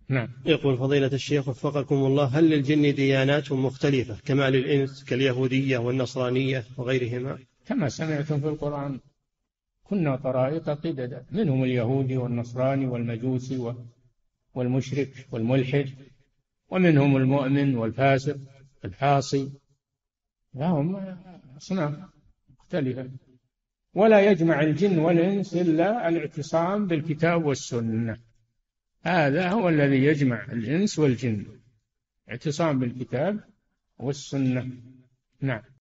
نعم. يقول فضيلة الشيخ وفقكم الله: هل للجن ديانات مختلفة كما للإنس كاليهودية والنصرانية وغيرهما؟ كما سمعتم في القرآن: كنا طرائق قددا، منهم اليهودي والنصراني والمجوسي والمشرك والملحد، ومنهم المؤمن والفاسق الحاصي، لهم أصناف مختلفة. ولا يجمع الجن والإنس إلا الاعتصام بالكتاب والسنة، هذا هو الذي يجمع الإنس والجن، اعتصام بالكتاب والسنة. نعم.